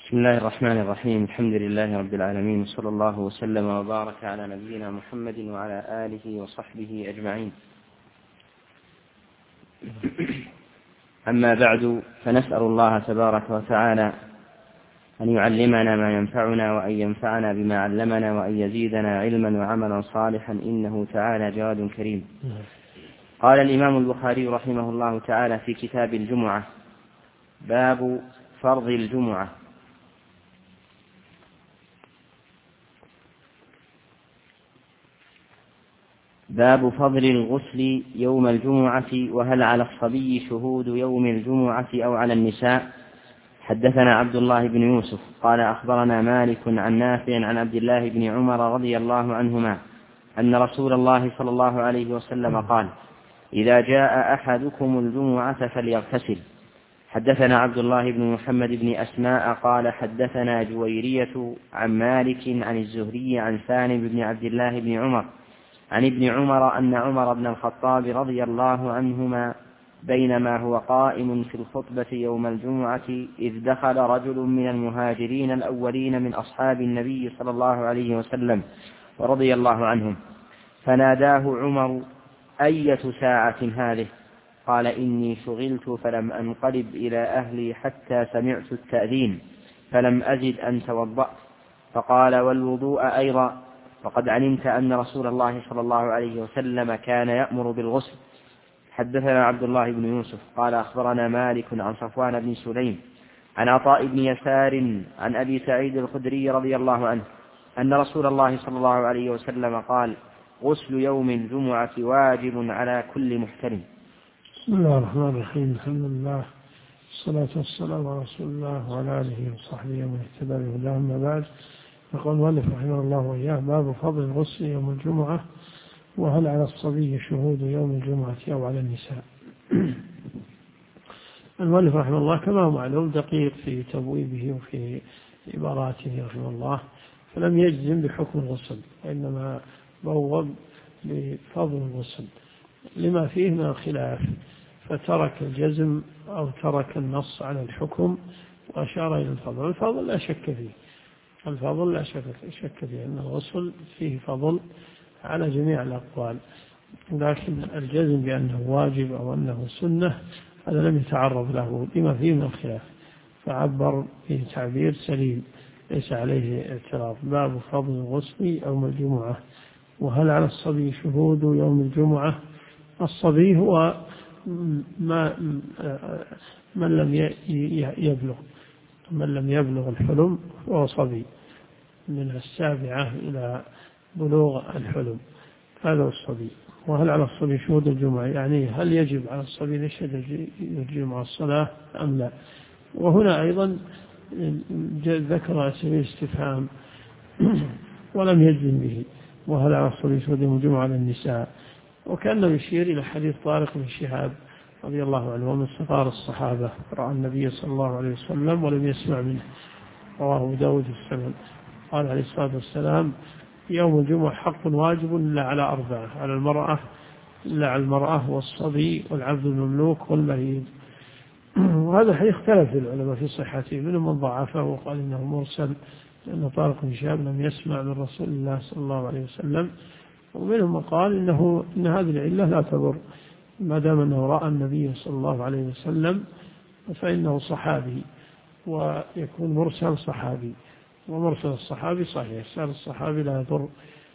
بسم الله الرحمن الرحيم. الحمد لله رب العالمين، صلى الله وسلم وبارك على نبينا محمد وعلى آله وصحبه أجمعين. أما بعد، فنسأل الله تبارك وتعالى أن يعلمنا ما ينفعنا وأن ينفعنا بما علمنا وأن يزيدنا علما وعملا صالحا، إنه تعالى جواد كريم. قال الإمام البخاري رحمه الله تعالى في كتاب الجمعة: باب فرض الجمعة. باب فضل الغسل يوم الجمعة، وهل على الصبي شهود يوم الجمعة أو على النساء. حدثنا عبد الله بن يوسف قال أخبرنا مالك عن نافع عن عبد الله بن عمر رضي الله عنهما أن رسول الله صلى الله عليه وسلم قال: إذا جاء أحدكم الجمعة فليغتسل. حدثنا عبد الله بن محمد بن أسماء قال حدثنا جويرية عن مالك عن الزهري عن سالم بن عبد الله بن عمر عن ابن عمر أن عمر بن الخطاب رضي الله عنهما بينما هو قائم في الخطبة يوم الجمعة إذ دخل رجل من المهاجرين الأولين من أصحاب النبي صلى الله عليه وسلم ورضي الله عنهم، فناداه عمر: أية ساعة هذه؟ قال: إني شغلت فلم أنقلب إلى أهلي حتى سمعت التأذين فلم أزد أن توضأت. فقال: والوضوء أيضا؟ وقد علمت أن رسول الله صلى الله عليه وسلم كان يأمر بالغسل. حدثنا عبد الله بن يوسف قال أخبرنا مالك عن صفوان بن سليم عن عطاء بن يسار عن أبي سعيد الخدري رضي الله عنه أن رسول الله صلى الله عليه وسلم قال: غسل يوم الجمعة واجب على كل محترم. بسم الله الرحمن الرحيم. الحمد لله والصلاة والسلام على رسول الله وعلى آله وصحبه ومن اهتدى بهداه. أما بعد، يقول المؤلف رحمه الله وإياه: باب فضل الغسل يوم الجمعة، وهل على الصبي شهود يوم الجمعة أو على النساء. المؤلف رحمه الله كما هو معلوم دقيق في تبويبه وفي عباراته رحمه الله، فلم يجزم بحكم الغسل، وإنما بوب بفضل الغسل لما فيه من الخلاف، فترك الجزم أو ترك النص على الحكم وأشار إلى الفضل. الفضل لا شك فيه، الفضل لا شك فيه أن الغسل فيه فضل على جميع الأقوال، لكن الجزم بأنه واجب أو أنه سنة هذا لم يتعرض له لما فيه من الخلاف، فعبر به تعبير سليم ليس عليه اعتراض. باب فضل الغسل يوم الجمعة، وهل على الصبي شهود يوم الجمعة. الصبي هو من لم يبلغ الحلم فهو صبي، من 7 إلى بلوغ الحلم، هذا الصبي. وهل على الصبي شهود الجمعة، يعني هل يجب على الصبي أن يشهد الجمعة الصلاة أم لا. وهنا أيضا ذكر سبيل استفهام ولم يجزم به: وهل على الصبي شهود الجمعة على النساء. وكأنه يشير إلى حديث طارق بن شهاب رضي الله عنه ومن صغار الصحابة رأى النبي صلى الله عليه وسلم ولم يسمع منه، رواه أبو داود في السنن. قال عليه الصلاة والسلام: يوم الجمعة حق واجب إلا على 4، على المرأة والصبي والعبد المملوك والمريض. وهذا الحديث اختلف العلماء في صحته، منهم من ضعفه وقال إنه مرسل لأن طارق بن شهاب لم يسمع من رسول الله صلى الله عليه وسلم، ومنهم من قال إن هذه العلة لا تضر ما دام أنه رأى النبي صلى الله عليه وسلم فإنه صحابي، ويكون مرسل صحابي، ومرسل الصحابي صحيح، سأل الصحابي لا يضر،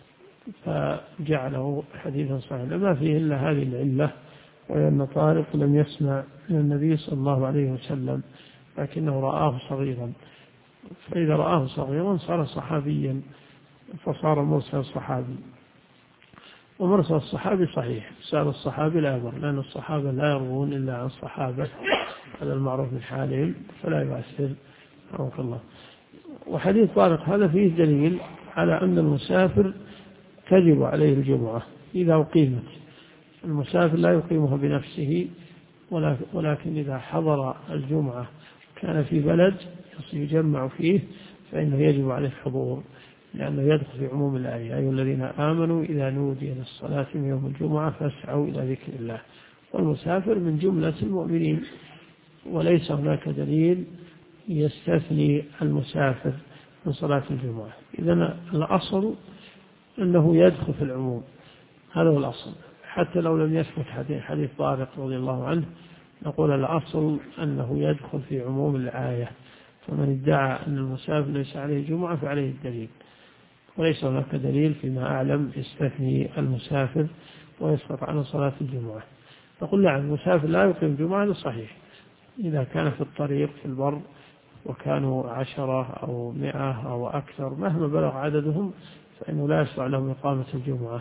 فجعله حديثا صحيحا. ما فيه إلا هذه العلة، وأن طارق لم يسمع من النبي صلى الله عليه وسلم لكنه رآه صغيرا، فإذا رآه صغيرا صار صحابيا فصار مرسل صحابي. ومرسل الصحابي صحيح، سأل الصحابي لا يضر، لأن الصحابة لا يروون إلا عن صحابة، هذا المعروف من حالهم، فلا يؤثر رحمه الله. وحديث طارق هذا فيه دليل على أن المسافر تجب عليه الجمعة إذا أقيمت. المسافر لا يقيمها بنفسه، ولكن إذا حضر الجمعة كان في بلد يجمع فيه فإنه يجب عليه الحضور، لأنه يدخل في عموم الآية: أيها الذين آمنوا إذا نودي للصلاة من يوم الجمعة فاسعوا إلى ذكر الله. والمسافر من جملة المؤمنين، وليس هناك دليل يستثني المسافر من صلاة الجمعة. إذن الأصل أنه يدخل في العموم، هذا هو الأصل، حتى لو لم يثبت حديث طارق رضي الله عنه نقول الأصل أنه يدخل في عموم الآية، فمن ادعى أن المسافر ليس عليه جمعة فعليه الدليل، وليس هناك دليل فيما أعلم يستثني المسافر ويسقط عنه صلاة الجمعة. نقول لا، المسافر لا يقيم جمعة، هذا صحيح إذا كان في الطريق في البر وكانوا 10 أو 100 أو أكثر مهما بلغ عددهم فإنه لا يشرع لهم إقامة الجمعة.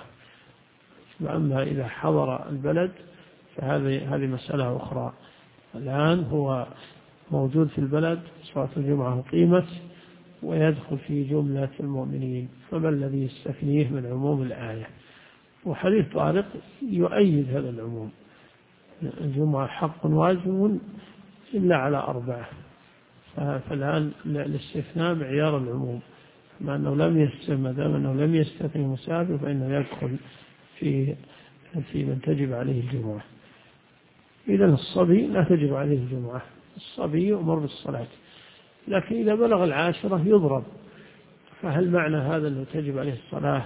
وأما إذا حضر البلد فهذه مسألة أخرى. الآن هو موجود في البلد، صلاة الجمعة قيمت ويدخل في جملة المؤمنين، فما الذي يستثنيه من عموم الآية؟ وحديث طارق يؤيد هذا العموم، الجمعة حق واجب إلا على 4. فالآن الاستثناء معيار العموم، ما دام أنه لم يستثني مسافر فإنه يدخل في من تجب عليه الجمعة. إذا الصبي لا تجب عليه الجمعة، الصبي يؤمر بالصلاة، لكن إذا بلغ 10 يضرب. فهل معنى هذا أنه تجب عليه الصلاة؟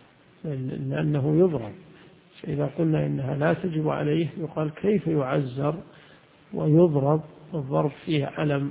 لأنه يضرب، فإذا قلنا إنها لا تجب عليه يقال كيف يعزر ويضرب؟ الضرب فيه ألم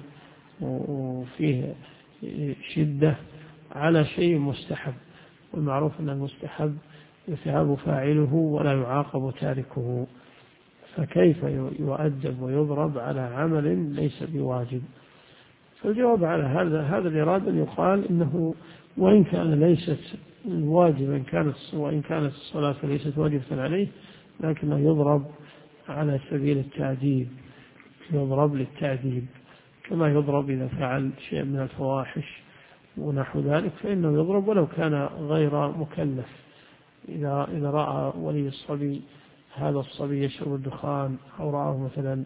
وفيه شدة على شيء مستحب، والمعروف أن المستحب يثاب فاعله ولا يعاقب تاركه، فكيف يؤدب ويضرب على عمل ليس بواجب؟ فالجواب على هذا الإرادة أن يقال إنه وإن كان ليست واجبا وإن كانت الصلاة ليست واجبة عليه، لكنه يضرب على سبيل التأديب، يضرب للتأديب كما يضرب إذا فعل شيء من الفواحش ونحو ذلك، فإنه يضرب ولو كان غير مكلف. إذا رأى ولي الصبي هذا الصبي يشرب الدخان أو رآه مثلا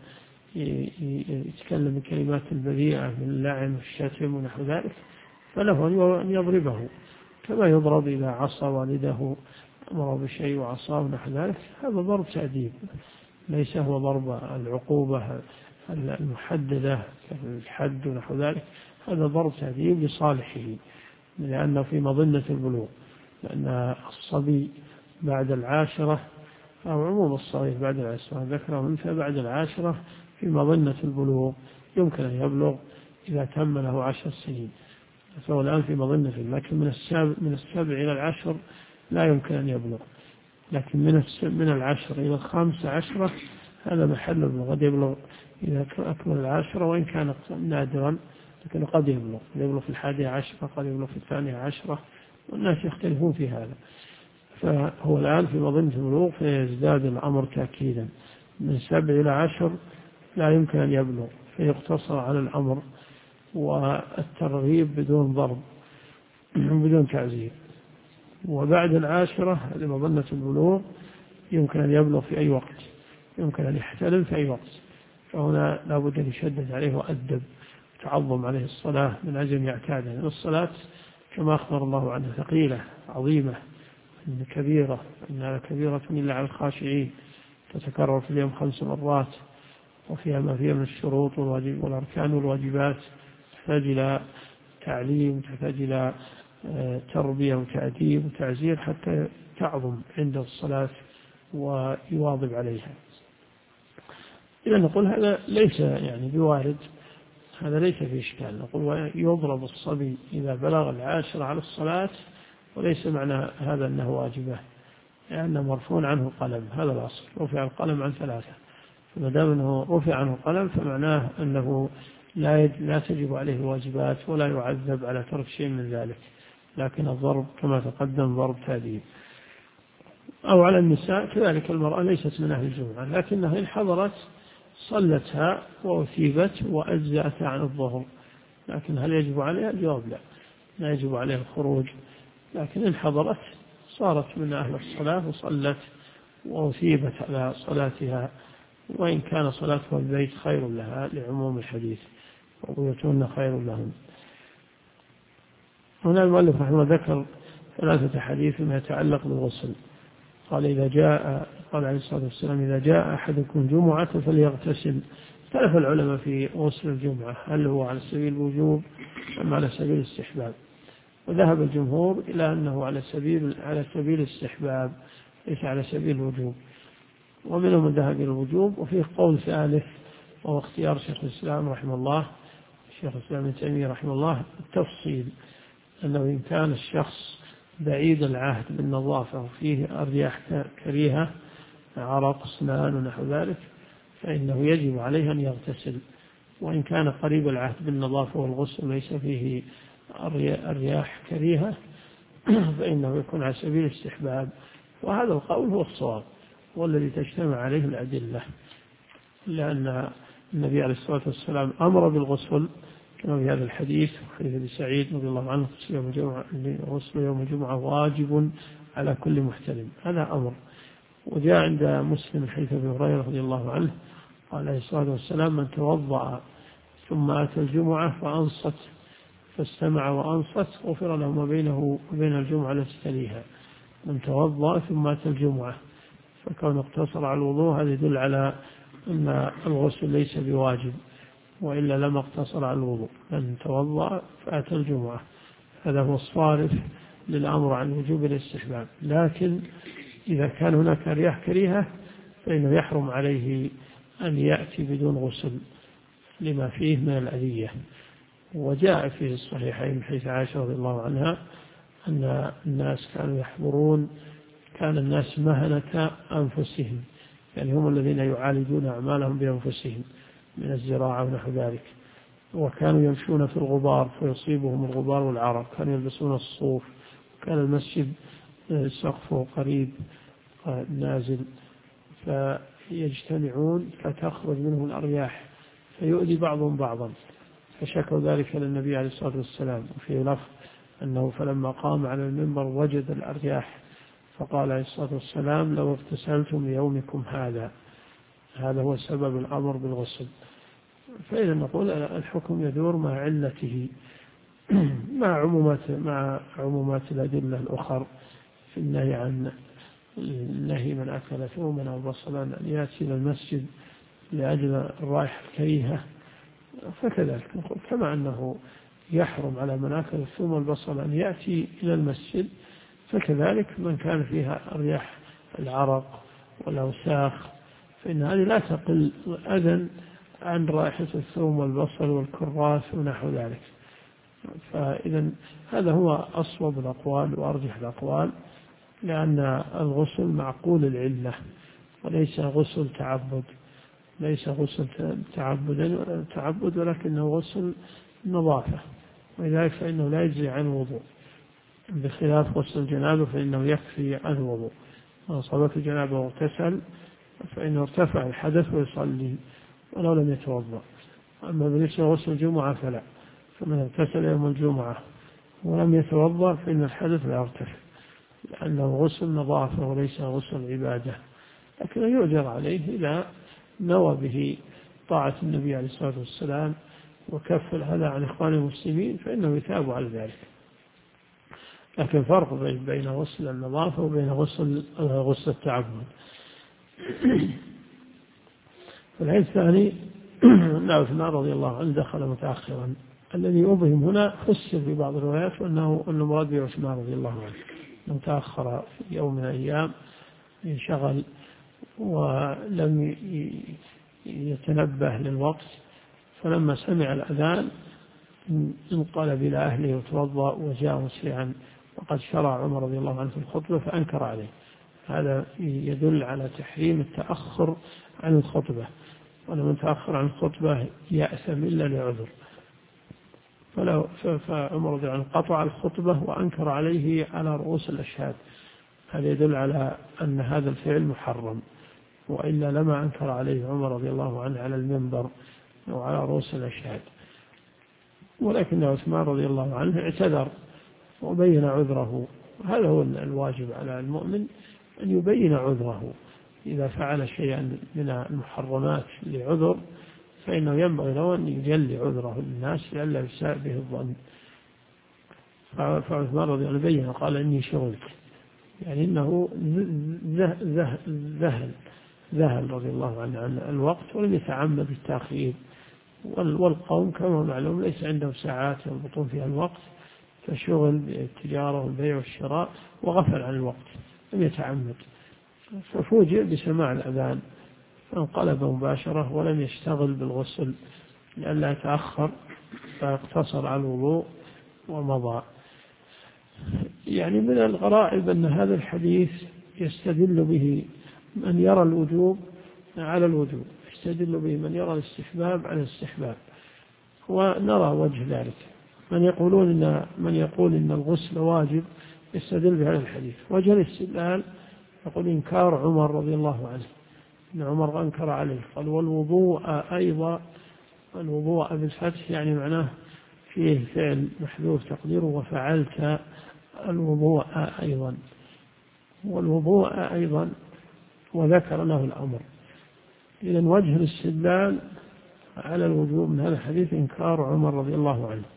يتكلم بكلمات البذيئة من اللعن والشتم ونحو ذلك، فله أن يضربه كما يضرب إذا عصى والده، أمر بشيء وعصاه ونحو ذلك، هذا ضرب تأديب، ليس هو ضرب العقوبة المحددة كالحد ونحو ذلك، هذا ضرب تأديب لصالحه، لأنه في مظنة البلوغ، لأن الصبي بعد 10 أو عموم الصغير بعد 10 ذكره وأنثى بعد 10 في مظنة البلوغ يمكن أن يبلغ إذا تم له 10 سنين، فهو الآن في مظنة، لكن من 7 إلى 10 لا يمكن أن يبلغ، لكن من 10 إلى 15 هذا محل البلوغ، قد يبلغ إذا أكمل 10 وإن كان نادرا، لكن قد يبلغ في 11، قد يبلغ في 12، والناس يختلفون في هذا. فهو الآن في مظنة البلوغ فيزداد الأمر تأكيدا، من 7 إلى 10 لا يمكن أن يبلغ، فيقتصر على الأمر والترغيب بدون ضرب بدون تعزير. وبعد 10 لمظنة البلوغ يمكن أن يبلغ في أي وقت، يمكن أن يحتلم في أي وقت، فهنا لا بد أن يشدد عليه وأدب تعظم عليه الصلاة من أجل يعتاد. الصلاة كما أخبر الله عنها ثقيلة عظيمة إن كبيرة، إنها كبيرة إلا على الخاشعين، تتكرر في اليوم 5 مرات، وفيها ما فيها من الشروط والأركان والواجبات، تحتاج إلى تعليم، تحتاج إلى تربية وتأديب وتعزير حتى تعظم عند الصلاة ويواظب عليها. إذا نقول هذا ليس يعني بوارد، هذا ليس في إشكال. نقول يضرب الصبي إذا بلغ 10 على الصلاة، وليس معنى هذا أنه واجبة، لأنه مرفوع عنه القلم، هذا الأصل، رفع القلم عن 3، فما دام أنه رفع عنه القلم فمعناه أنه لا تجب عليه الواجبات ولا يعذب على ترك شيء من ذلك، لكن الضرب كما تقدم ضرب تأديب. أو على النساء كذلك، المرأة ليست من أهل الجمعة لكنها إن حضرت صلتها وأثيبت وأجزأت عن الظهر، لكن هل يجب عليها؟ الجواب لا يجب عليها الخروج، لكن إن حضرت صارت من أهل الصلاة وصلت وأثيبت على صلاتها، وإن كان صلاتها البيت خير لها لعموم الحديث، وبيوتهن خير لهم. هنا المؤلف رحمه الله ذكر 3 حديث ما يتعلق بالغسل. قال عليه الصلاة والسلام: إذا جاء أحدكم جمعة فليغتسل اختلف العلماء في غسل الجمعة، هل هو على سبيل الوجوب أم على سبيل الاستحباب؟ وذهب الجمهور إلى أنه على سبيل الاستحباب ليس على سبيل الوجوب، ومنهم من ذهب إلى الوجوب. وفيه قول ثالث وهو اختيار شيخ الإسلام رحمه الله، الشيخ الإسلام ابن تيمية رحمه الله، التفصيل، أنه إن كان الشخص بعيد العهد بالنظافة وفيه أرياح كريهة عرق أسنان ونحو ذلك فإنه يجب عليه أن يغتسل، وإن كان قريب العهد بالنظافة والغسل ليس فيه أرياح كريهة فإنه يكون على سبيل الاستحباب. وهذا القول هو الصواب والذي تجتمع عليه الأدلة، لأن النبي عليه الصلاة والسلام أمر بالغسل كما في هذا الحديث، حديث أبي سعيد رضي الله عنه: غسل يوم الجمعة واجب على كل محتلم. هذا أمر. وجاء عند مسلم حديث أبي هريرة رضي الله عنه قال عليه الصلاة والسلام: من توضأ ثم أتى الجمعة فأنصت فاستمع وأنصت غفر له ما بينه وبين الجمعة التي تليها. من توضأ ثم أتى الجمعة، فكون اقتصر على الوضوء هذا يدل على أن الغسل ليس بواجب، وإلا لما اقتصر على الوضوء. من توضأ فأتى الجمعة، هذا هو الصارف للأمر عن وجوب الاستحباب. لكن إذا كان هناك رياح كريهة فإنه يحرم عليه أن يأتي بدون غسل لما فيه من الأذية. وجاء في الصحيحين من حديث عائشة رضي الله عنها أن الناس كانوا يحضرون، كان الناس مهنة أنفسهم، يعني هم الذين يعالجون أعمالهم بأنفسهم من الزراعة ونحو ذلك، وكانوا يمشون في الغبار فيصيبهم الغبار والعرق، كانوا يلبسون الصوف، وكان المسجد سقفه قريب نازل، فيجتمعون فتخرج منهم الأرياح فيؤذي بعضهم بعضا، فشكوا ذلك للنبي عليه الصلاة والسلام. وفي لفظ أنه فلما قام على المنبر وجد الأرياح فقال عليه الصلاة والسلام: لو اغتسلتم ليومكم هذا هو سبب الأمر بالغسل. فإذا نقول الحكم يدور مع علته مع عمومات الأدلة الأخرى في النهي عن النهي من أكل ثوما أو بصلا أن يأتي إلى المسجد لأجل الرائحة الكريهة، فكذلك نقول كما أنه يحرم على من أكل الثوم والبصل أن يأتي إلى المسجد، فكذلك من كان فيها أرياح العرق والأوساخ فإن هذه لا تقل أذى عن رائحة الثوم والبصل والكراث ونحو ذلك. فإذا هذا هو أصوب الأقوال وأرجح الأقوال، لأن الغسل معقول العلة وليس غسل تعبد، ليس غسل تعبد ولكنه غسل نظافة، ولذلك فإنه لا يجزي عن وضوء، بخلاف غسل الجنابة فإنه يكفي عن وضوء. من أصابته الجنابة واغتسل فإنه ارتفع الحدث ويصلي ولو لم يتوضأ. أما بالنسبة لغسل الجمعة فلا، فمن اغتسل يوم الجمعة ولم يتوضأ فإن الحدث لا يرتفع، لأنه غسل نظافة وليس غسل عبادة، لكن يؤجر عليه إذا نوى به طاعة النبي عليه الصلاة والسلام وكف الأذى عن إخوان المسلمين فإنه يثاب على ذلك. لكن فرق بين غسل النظافة وبين غسل التعبد. الحديث الثاني أن عثمان رضي الله عنه دخل متأخرا، الذي أبهم هنا فسر في بعض الروايات وأنه المراد بعثمان رضي الله عنه أنه تأخر في يوم من الأيام، انشغل ولم يتنبه للوقت، فلما سمع الأذان انقلب إلى أهله وتوضأ وجاء مسرعا، وقد شرع عمر رضي الله عنه في الخطبة فأنكر عليه. هذا يدل على تحريم التأخر عن الخطبة، ولمن تأخر عن الخطبة يأثم إلا لعذر. فعمر رضي الله عنه قطع الخطبة وأنكر عليه على رؤوس الأشهاد، هذا يدل على أن هذا الفعل محرم، وإلا لما أنكر عليه عمر رضي الله عنه على المنبر أو على رؤوس الأشهاد. ولكن عثمان رضي الله عنه اعتذر وبين عذره، هذا هو الواجب على المؤمن أن يبين عذره. إذا فعل شيئا من المحرمات لعذر فإنه ينبغي له أن يجلي عذره للناس لئلا يساء به الظن. فعثمان رضي الله عنه بين قال إني شغلت، يعني إنه ذهل ذهل رضي الله عنه عن الوقت ولم يتعمد التأخير. والقوم كما معلوم ليس عندهم ساعات يضبطون فيها الوقت، فشغل بالتجارة والبيع والشراء وغفل عن الوقت لم يتعمد، ففوجئ بسماع الأذان فانقلب مباشرة ولم يشتغل بالغسل لئلا يتأخر، فاقتصر على الوضوء ومضى. يعني من الغرائب أن هذا الحديث يستدل به من يرى الوجوب على الوجوب، يستدل به من يرى الاستحباب على الاستحباب، ونرى وجه ذلك. من يقول إن الغسل واجب يستدل بهذا الحديث. وجه الاستدلال يقول إنكار عمر رضي الله عنه، إن عمر أنكر عليه قال والوضوء أيضا، الوضوء بالفتح يعني معناه فيه فعل محذوف تقديره وفعلت الوضوء أيضا، والوضوء أيضا وذكر له الأمر. إذن وجه الاستدلال على الوجوب من هذا الحديث إنكار عمر رضي الله عنه،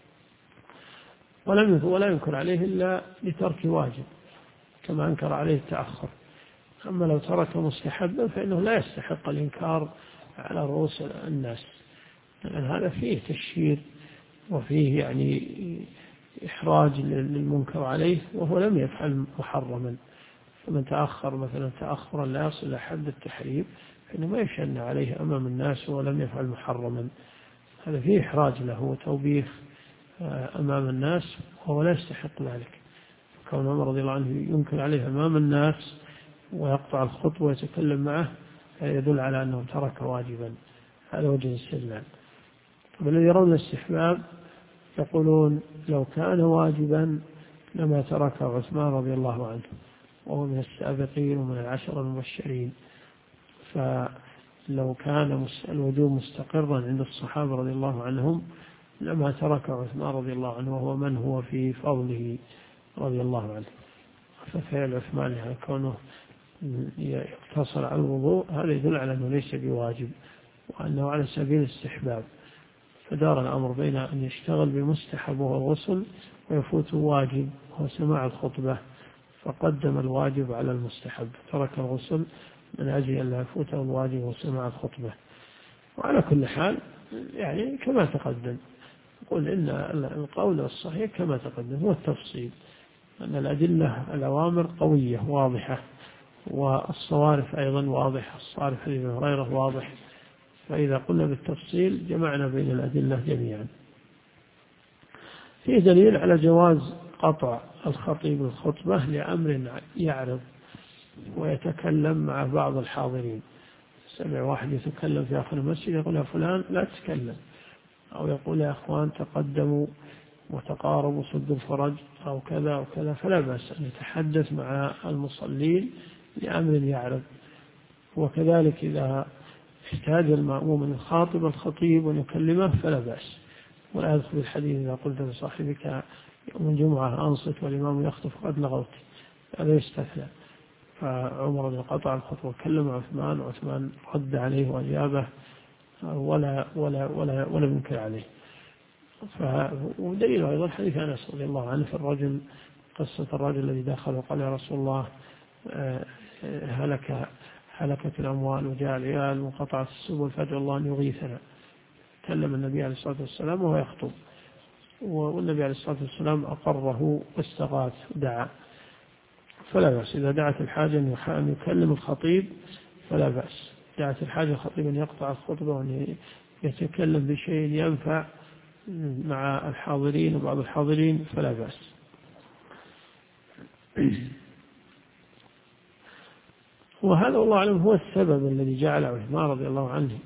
ولا ينكر عليه إلا لترك واجب كما أنكر عليه التأخر. أما لو ترك مستحبا فإنه لا يستحق الإنكار على رؤوس الناس، لأن هذا فيه تشهير وفيه يعني إحراج للمنكر عليه وهو لم يفعل محرما. فمن تأخر مثلا تأخرا لا يصل إلى حد التحريم فإنه ما يشن عليه أمام الناس ولم يفعل محرما، هذا فيه إحراج له وتوبيخ أمام الناس وهو لا يستحق ذلك. كون عمر رضي الله عنه ينكر عليه أمام الناس ويقطع الخطوة ويتكلم معه يدل على أنه ترك واجبا، هذا وجه الاستدلال. والذي يرون الاستحباب يقولون لو كان واجبا لما تركه عثمان رضي الله عنه وهو من السابقين ومن العشر المبشرين، فلو كان الوجوب مستقرا عند الصحابة رضي الله عنهم لما تركه عثمان رضي الله عنه وهو من هو في فضله رضي الله عنه. ففعل عثمان يعني كونه يقتصر على الوضوء هذا يدل على أنه ليس بواجب وأنه على سبيل الاستحباب، فدار الأمر بين أن يشتغل بمستحب وهو الغسل ويفوت واجب وهو سماع الخطبة، فقدم الواجب على المستحب، ترك الغسل من أجل أن لا يفوته الواجب وسماع الخطبة. وعلى كل حال يعني كما تقدم قل إن القول الصحيح كما تقدم هو التفصيل، أن الأدلة الأوامر قوية واضحة والصوارف أيضا واضحة، الصارف لابن هريرة واضح، فإذا قلنا بالتفصيل جمعنا بين الأدلة جميعا. فيه دليل على جواز قطع الخطيب الخطبة لأمر يعرض ويتكلم مع بعض الحاضرين. سمع واحد يتكلم في آخر المسجد يقول يا فلان لا تتكلم، أو يقول يا أخوان تقدموا وتقاربوا صد الفرج أو كذا أو كذا، فلا بأس أن يتحدث مع المصلين لأمر يعرض. وكذلك إذا احتاج المأموم أن يخاطب الخطيب ويكلمه فلا بأس. ولا يدخل الحديث إذا قلت لصاحبك يوم الجمعة أنصت والإمام يخطب قد لغوت، هذا يستثنى. فعمر بن قطع الخطوة كلم عثمان وعثمان رد عليه وأجابه ولا ينكر عليه. ودليل أيضا حديث أنس رضي الله عنه في الرجل، قصة الرجل الذي دخل وقال يا رسول الله هلكت الأموال وجاء العيال وقطعت السبل فادعو الله أن يغيثنا. كلم النبي عليه الصلاة والسلام وهو يخطب، والنبي عليه الصلاة والسلام أقره واستغاث ودعا، فلا بأس. إذا دعت الحاجة أن يكلم الخطيب فلا بأس، دعت الحاجة الخطيب أن يقطع الخطبة وأن يتكلم بشيء ينفع مع الحاضرين وبعض الحاضرين فلا بأس. وهذا والله أعلم هو السبب الذي جعل عثمان رضي الله عنه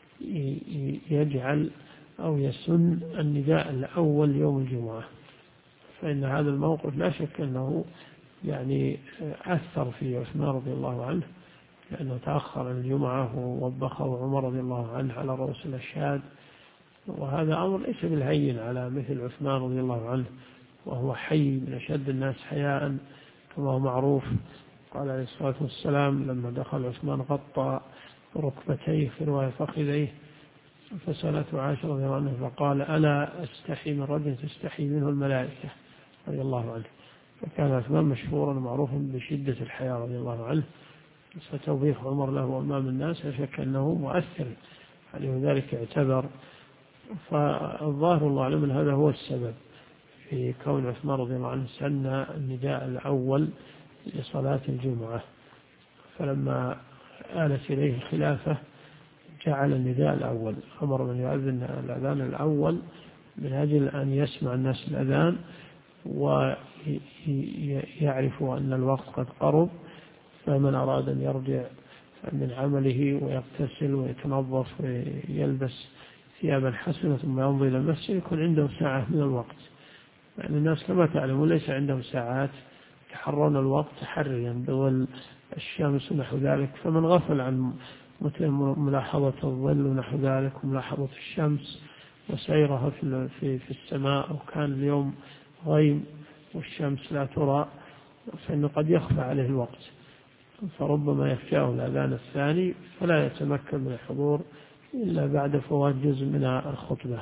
يجعل أو يسن النداء الأول يوم الجمعة، فإن هذا الموقف لا شك أنه يعني أثر في عثمان رضي الله عنه، لأنه تأخر عن الجمعة ووبخه عمر رضي الله عنه على رؤوس الأشهاد، وهذا أمر ليس بالهين على مثل عثمان رضي الله عنه، وهو حي من أشد الناس حياء كما هو معروف. قال عليه الصلاة والسلام لما دخل عثمان غطى ركبتيه في رواية فخذيه، فسألته عائشة رضي الله عنه فقال ألا أستحي من رجل تستحي منه الملائكة رضي الله عنه. فكان عثمان مشهورا ومعروفا بشدة الحياة رضي الله عنه، فتوبيخ عمر له أمام الناس لا شك أنه مؤثر عليه، وذلك اعتبر. فالظاهر الله أعلم هذا هو السبب في كون عثمان رضي الله عنه سن النداء الأول لصلاة الجمعة، فلما آلت إليه الخلافة جعل النداء الأول، أمر من يؤذن الأذان الأول من أجل أن يسمع الناس الأذان ويعرفوا أن الوقت قد قرب، فمن أراد أن يرجع من عمله ويغتسل ويتنظف ويلبس ثيابا حسنة ثم يمضي إلى المسجد يكون عنده ساعة من الوقت. يعني الناس كما تعلمون ليس عندهم ساعات، يتحرون الوقت تحريا بظل الشمس ونحو ذلك، فمن غفل عن ملاحظة الظل ونحو ذلك وملاحظة الشمس وسيرها في السماء، أو كان اليوم غيم والشمس لا ترى، فإنه قد يخفى عليه الوقت، فربما يفجأه الأذان الثاني فلا يتمكن من الحضور إلا بعد فوات جزء من الخطبة،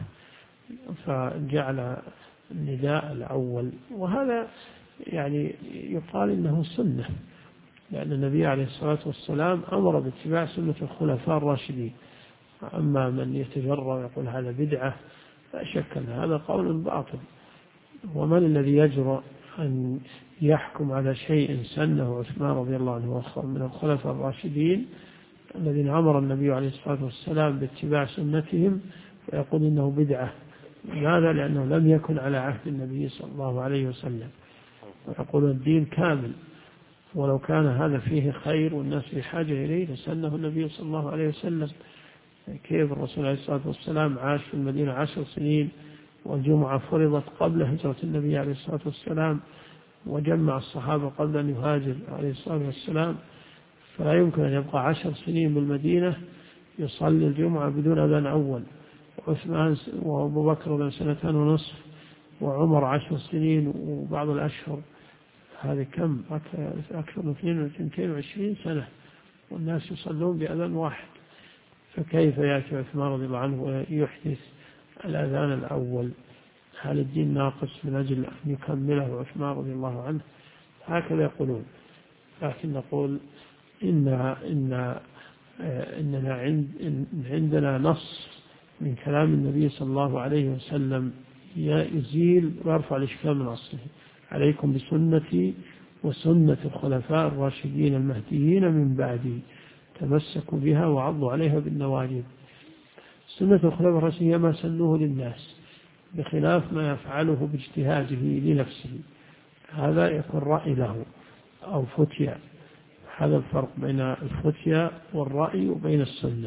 فجعل النداء الأول. وهذا يعني يقال إنه سنة، لأن النبي عليه الصلاة والسلام أمر باتباع سنة الخلفاء الراشدين. أما من يتجرأ ويقول هذا بدعة لا شك أن هذا قول باطل. ومن الذي يجرؤ أن يحكم على شيء سنه عثمان رضي الله عنه من الخلفاء الراشدين الذين أمر النبي عليه الصلاة والسلام باتباع سنتهم ويقول إنه بدعة؟ لماذا؟ لأنه لم يكن على عهد النبي صلى الله عليه وسلم، ويقول الدين كامل، ولو كان هذا فيه خير والناس في حاجة إليه لسنه النبي صلى الله عليه وسلم. كيف الرسول عليه الصلاة والسلام عاش في المدينة 10 سنين والجمعة فرضت قبل هجرة النبي عليه الصلاة والسلام، وجمع الصحابة قبل أن يهاجر عليه الصلاة والسلام، فلا يمكن أن يبقى 10 سنين بالمدينة يصلي الجمعة بدون أذان أول. وعثمان وأبو بكر 2.5 سنين وعمر 10 سنين وبعض الأشهر، هذه كم أكثر من 22 سنة والناس يصلون بأذان واحد، فكيف يأتي عثمان رضي الله عنه ويحدث الأذان الأول؟ هل الدين ناقص من أجل أن يكمله عثمان رضي الله عنه؟ هكذا يقولون. لكن نقول إننا عندنا نص من كلام النبي صلى الله عليه وسلم يزيل ويرفع الإشكال من أصله: عليكم بسنتي وسنة الخلفاء الراشدين المهديين من بعدي تمسكوا بها وعضوا عليها بالنواجذ. سنة الخلفاء الراشدين ما سنوه للناس، بخلاف ما يفعله باجتهاده لنفسه، هذا يكون رأي له أو فتيا. هذا الفرق بين الفتيا والرأي وبين السنة.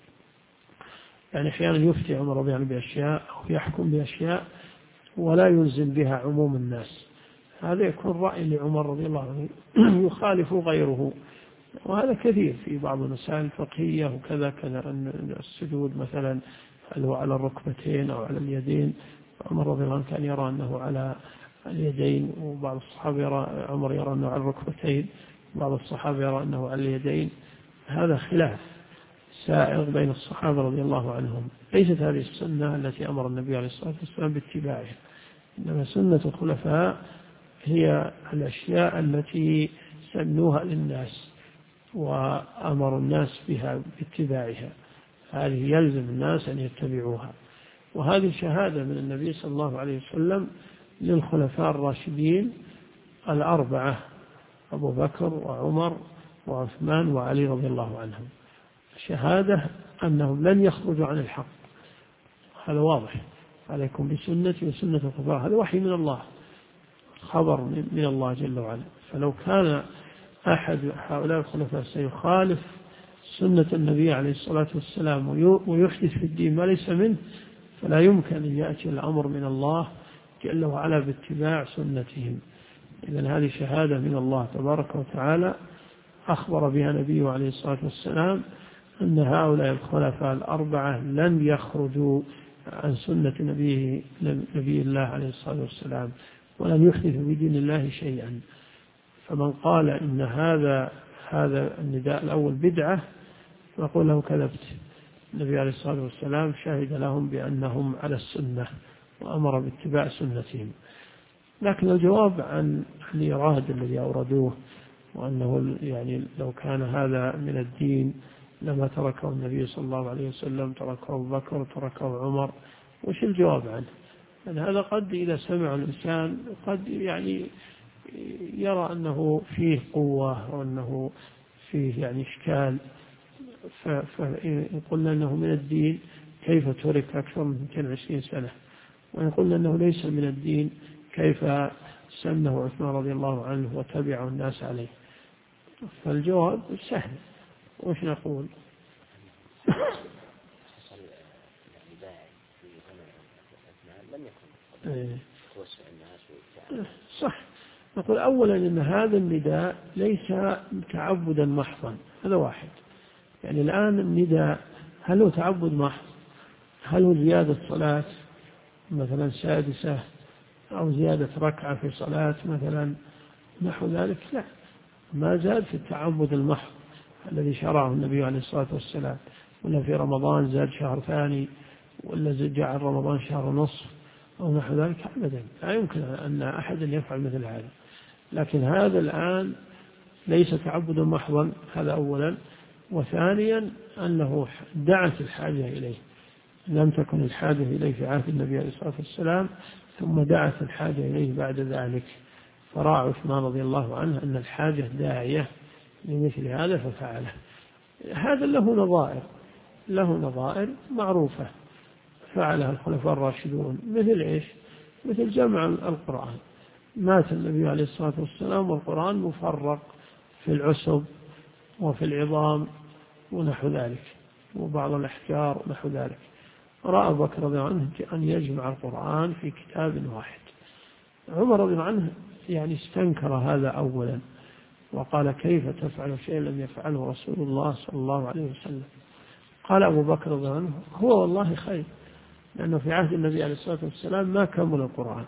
يعني أحيانا يفتي عمر رضي الله عنه بأشياء أو يحكم بأشياء ولا يلزم بها عموم الناس، هذا يكون رأي لعمر رضي الله عنه يخالف غيره. وهذا كثير في بعض المسائل الفقهية وكذا، أن السجود مثلا هل هو على الركبتين أو على اليدين، عمر رضي الله عنه كان يرى أنه على اليدين، وبعض الصحابة عمر يرى أنه على الركبتين، بعض الصحابة يرى أنه على اليدين. هذا خلاف سائغ بين الصحابة رضي الله عنهم. ليست هذه السنة التي أمر النبي عليه الصلاة والسلام باتباعها، إنما سنة الخلفاء هي الأشياء التي سنوها للناس وأمر الناس بها باتباعها، هذه يلزم الناس أن يتبعوها. وهذه شهادة من النبي صلى الله عليه وسلم للخلفاء الراشدين 4: أبو بكر وعمر وعثمان وعلي رضي الله عنهم، شهادة أنهم لن يخرجوا عن الحق. هذا واضح: عليكم بسنتي وسنة الخلفاء، هذا وحي من الله، خبر من الله جل وعلا. فلو كان أحد هؤلاء الخلفاء سيخالف سنة النبي عليه الصلاة والسلام ويحدث في الدين ما ليس منه، فلا يمكن أن يأتي الأمر من الله جل وعلا باتباع سنتهم. إذن هذه شهادة من الله تبارك وتعالى أخبر بها نبيه عليه الصلاة والسلام أن هؤلاء الخلفاء 4 لن يخرجوا عن سنة نبي الله عليه الصلاة والسلام ولن يحدثوا بدين الله شيئا. فمن قال إن هذا النداء الأول بدعة نقول له كذبت. النبي عليه الصلاة والسلام شهد لهم بأنهم على السنة وأمر باتباع سنتهم. لكن الجواب عن الإيراد الذي أوردوه وأنه يعني لو كان هذا من الدين لما تركه النبي صلى الله عليه وسلم، تركه أبو بكر وتركه عمر. وش الجواب عنه؟ أن هذا قد إذا سمع الإنسان قد يعني يرى أنه فيه قوة وأنه فيه يعني إشكال، فإن قلنا أنه من الدين كيف ترك أكثر من 220 سنة، وإن قلنا أنه ليس من الدين كيف سنه عثمان رضي الله عنه وتبعه الناس عليه؟ فالجواب سهل. وش نقول؟ صح. نقول أولا أن هذا النداء ليس تعبدا محضا، هذا واحد. يعني الآن النداء هل هو تعبد محض؟ هل هو زيادة صلاة مثلا سادسة أو زيادة ركعة في صلاة مثلا نحو ذلك؟ لا، ما زاد في التعبد المحض الذي شرعه النبي عليه الصلاة والسلام. ولا في رمضان زاد شهر ثاني، ولا جعل رمضان شهر نصف أو نحو ذلك، أبدا لا يمكن أن أحد يفعل مثل هذا. لكن هذا الآن ليس تعبدا محضا، هذا أولا. وثانيا أنه دعت الحاجة إليه، لم تكن الحاجة إليه في عهد النبي عليه الصلاة والسلام، ثم دعت الحاجة إليه بعد ذلك، فرأى عثمان رضي الله عنه أن الحاجة داعية لمثل هذا ففعله. هذا له نظائر معروفة فعلها الخلفاء الراشدون، مثل إيش؟ مثل جمع القرآن. مات النبي عليه الصلاة والسلام والقرآن مفرق في العصب وفي العظام ونحو ذلك، وبعض الأحجار ونحو ذلك. رأى أبو بكر رضي الله عنه أن يجمع القرآن في كتاب واحد. عمر رضي الله عنه يعني استنكر هذا أولا، وقال كيف تفعل شيء لم يفعله رسول الله صلى الله عليه وسلم؟ قال أبو بكر رضي الله عنه هو والله خير، لأنه في عهد النبي عليه الصلاة والسلام ما كمل القرآن،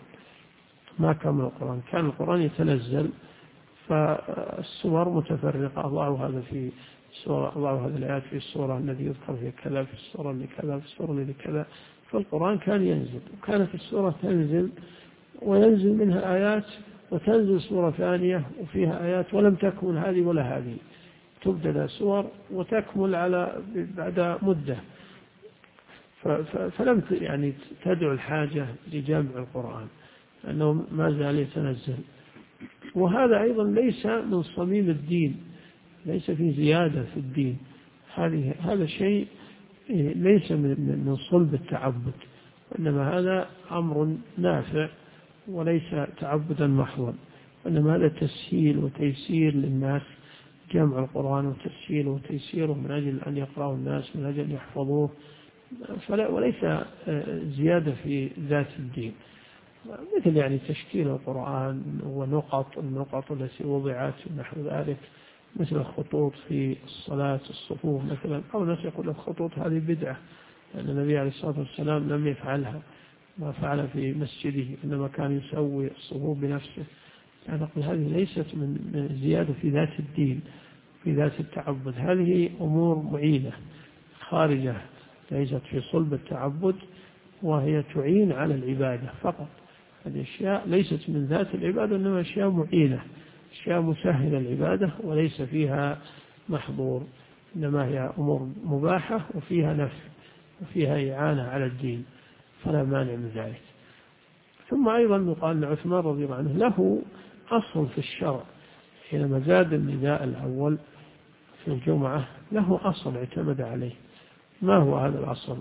كان القرآن يتنزل فالسور متفرقة، الله هذا في سورة، الله هذه الآيات في السورة الذي يذكر في كذا، في السورة اللي كذا، في السورة اللي كذا. فالقرآن كان ينزل، وكانت السورة تنزل وينزل منها آيات، وتنزل سورة ثانية وفيها آيات، ولم تكمل هذه ولا هذه، تبدأ سور وتكمل على بعد مدة. فلم يعني تدعو الحاجة لجمع القرآن، أنه ما زال يتنزل. وهذا أيضا ليس من صميم الدين، ليس في زيادة في الدين، هذا شيء ليس من صلب التعبد، إنما هذا أمر نافع وليس تعبدا محضا، إنما هذا تسهيل وتيسير للناس، جمع القرآن وتسهيله وتيسيره من أجل أن يقرأه الناس، من أجل أن يحفظوه، وليس زيادة في ذات الدين. مثل يعني تشكيل القرآن والنقط التي وضعت نحو ذلك، مثل الخطوط في الصلاة، الصفوف مثلا، أو ناس يقول الخطوط هذه بدعة، لأن النبي عليه الصلاة والسلام لم يفعلها، ما فعل في مسجده، إنما كان يسوي الصفوف بنفسه. يعني نقول هذه ليست من زيادة في ذات الدين، في ذات التعبد، هذه أمور معينة خارجة ليست في صلب التعبد، وهي تعين على العبادة فقط. هذه أشياء ليست من ذات العبادة، إنما أشياء معينة، أشياء مسهلة العبادة وليس فيها محظور، إنما هي أمور مباحة وفيها نفع وفيها إعانة على الدين، فلا مانع من ذلك. ثم أيضا يقال أن عثمان رضي الله عنه له أصل في الشرع، حينما زاد النداء الأول في الجمعة له أصل اعتمد عليه. ما هو هذا الأصل؟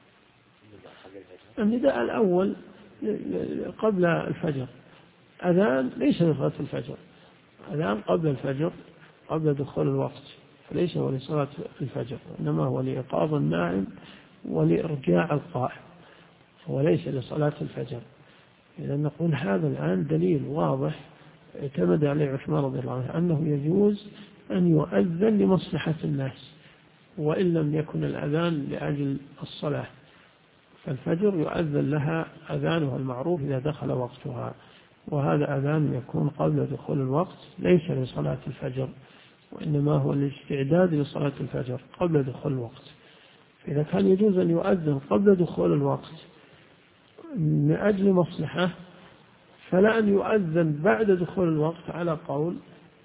النداء الأول قبل الفجر، أذان ليس لصلاة الفجر، أذان قبل الفجر، قبل دخول الوقت، فليس هو لصلاة الفجر، إنما هو لإيقاظ النائم ولإرجاع القائم، وليس لصلاة الفجر. إذا نقول هذا الآن دليل واضح اعتمد عليه عثمان رضي الله عنه أنه يجوز أن يؤذن لمصلحة الناس، وإن لم يكن الأذان لأجل الصلاة، فالفجر يؤذن لها أذانها المعروف إذا دخل وقتها، وهذا أذان يكون قبل دخول الوقت ليس لصلاة الفجر، وإنما هو الاستعداد لصلاة الفجر قبل دخول الوقت. فإذا كان يجوز أن يؤذن قبل دخول الوقت من أجل مصلحة، فلا أن يؤذن بعد دخول الوقت على قول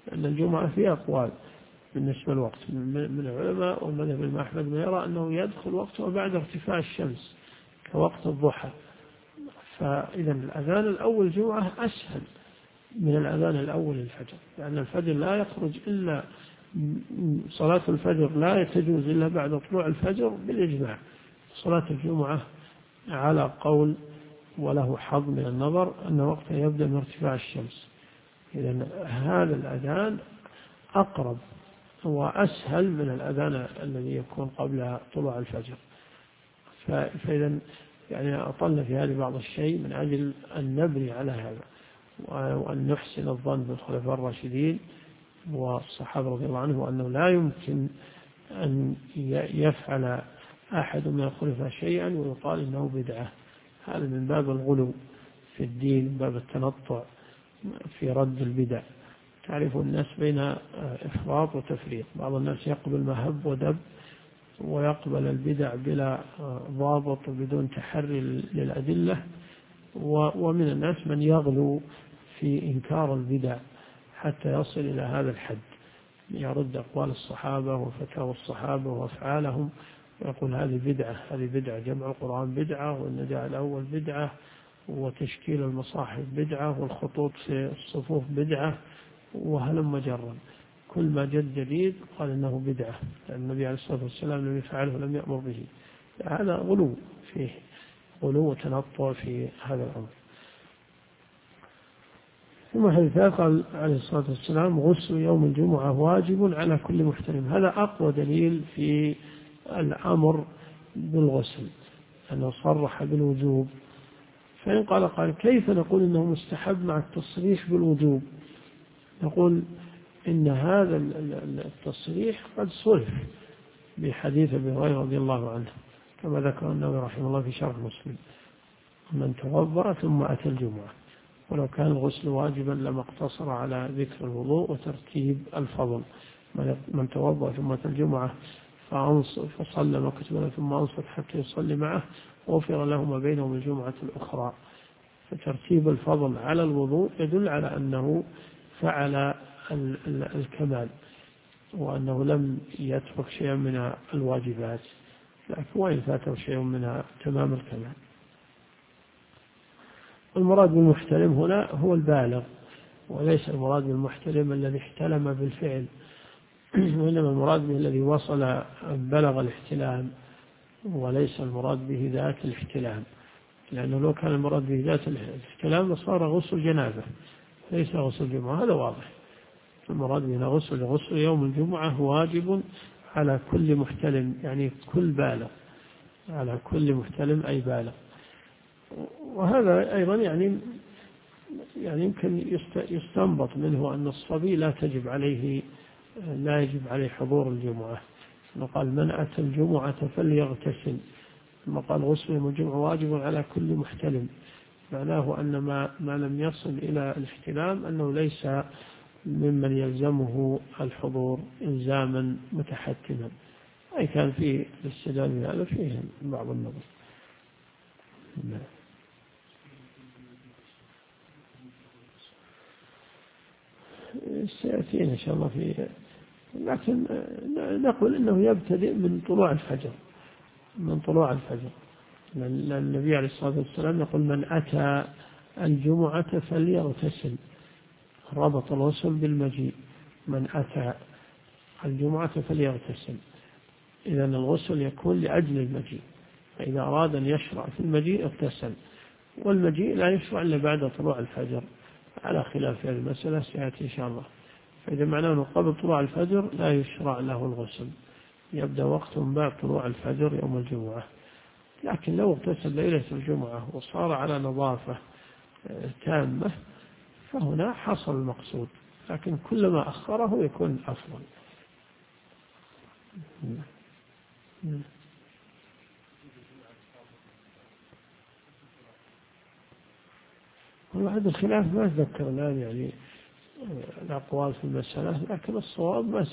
لأن الجمعة فيها أقوال بالنسبة للوقت من العلماء، والمذهب الإمام أحمد من يرى أنه يدخل وقته بعد ارتفاع الشمس كوقت الضحى. فإذا الأذان الأول الجمعة أسهل من الأذان الأول الفجر، لأن الفجر لا يخرج إلا صلاة الفجر لا تجوز إلا بعد طلوع الفجر بالإجماع. صلاة الجمعة على قول وله حظ من النظر أن وقته يبدأ من ارتفاع الشمس. إذا هذا الأذان أقرب وأسهل من الأذان الذي يكون قبل طلوع الفجر. فإذا يعني أطلنا في هذه بعض الشيء من أجل أن نبني على هذا، وأن نحسن الظن بالخلفاء الراشدين والصحابة رضي الله عنهم، وأنه لا يمكن أن يفعل أحد من الخلفاء شيئا ويقال إنه بدعة. هذا من باب الغلو في الدين، من باب التنطع في رد البدع. تعرف الناس بين إفراط وتفريط، بعض الناس يقبل ما هب ودب ويقبل البدع بلا ضابط وبدون تحري للأدلة، ومن الناس من يغلو في إنكار البدع حتى يصل إلى هذا الحد، يرد أقوال الصحابة وفتاوى الصحابة وأفعالهم ويقول هذه بدعة، هذه بدعة، جمع القرآن بدعة، والنداء الأول بدعة، وتشكيل المصاحف بدعة، والخطوط في الصفوف بدعة، وهلم جرا. كل ما جد جديد قال إنه بدعة، لأن النبي عليه الصلاة والسلام لم يفعله ولم يأمر به. هذا غلو فيه، غلو وتنطع في هذا الأمر. ثم حديث قال عليه الصلاة والسلام غسل يوم الجمعة واجب على كل محترم. هذا أقوى دليل في الأمر بالغسل، أنه صرح بالوجوب. فإن قال كيف نقول إنه مستحب مع التصريح بالوجوب؟ نقول إن هذا التصريح قد صرف بحديث أبي هريرة رضي الله عنه، كما ذكر النووي رحمه الله في شرح مسلم: من توضأ ثم أتى الجمعة. ولو كان الغسل واجبا لما اقتصر على ذكر الوضوء وترتيب الفضل. من توضأ ثم أتى الجمعة فصلى ما كتب له ثم أنصت حتى يصلي معه غفر له ما بينهم الجمعة الأخرى. فترتيب الفضل على الوضوء يدل على أنه فعل الكمال، وأنه لم يترك شيئا من الواجبات، لكن وإن فاته شيء منها تمام الكمال. المراد بالمحتلم هنا هو البالغ، وليس المراد بالمحتلم الذي احتلم بالفعل، وإنما المراد به الذي وصل بلغ الاحتلام، وليس المراد به ذات الاحتلام، لأنه لو كان المراد به ذات الاحتلام لصار غسل جنابه ليس غسل جمعة. هذا واضح. المراد به غسل يوم الجمعة واجب على كل محتلم، يعني كل بالغ، على كل محتلم أي بالغ. وهذا أيضا يعني يمكن يستنبط منه أن الصبي لا يجب عليه حضور الجمعة. قال من أتى الجمعة فليغتسل، ثم قال غسل يوم الجمعة واجب على كل محتلم، معناه أن ما لم يصل إلى الاحتلام أنه ليس ممن يلزمه الحضور إلزاما متحتما. أي كان فيه الاستدلال من هذا فيه بعض النظر. سيأتينا إن شاء الله فيه، لكن نقول إنه يبتدئ من طلوع الفجر، لأن النبي عليه الصلاة والسلام يقول من أتى الجمعة فليغتسل، ربط الغسل بالمجيء، من أتى الجمعة فليغتسل. إذا الغسل يكون لأجل المجيء، فإذا أراد أن يشرع في المجيء اغتسل، والمجيء لا يشرع إلا بعد طلوع الفجر، على خلاف هذه المسألة سيأتي إن شاء الله. فإذا معناه أنه قبل طلوع الفجر لا يشرع له الغسل، يبدأ وقت بعد طلوع الفجر يوم الجمعة. لكن لو اغتسل ليلة الجمعة وصار على نظافة تامة فهنا حصل المقصود، لكن كلما أخره يكون أفضل. وهذا الخلاف ما أتذكر الآن يعني الأقوال في المسألة، لكن الصواب ما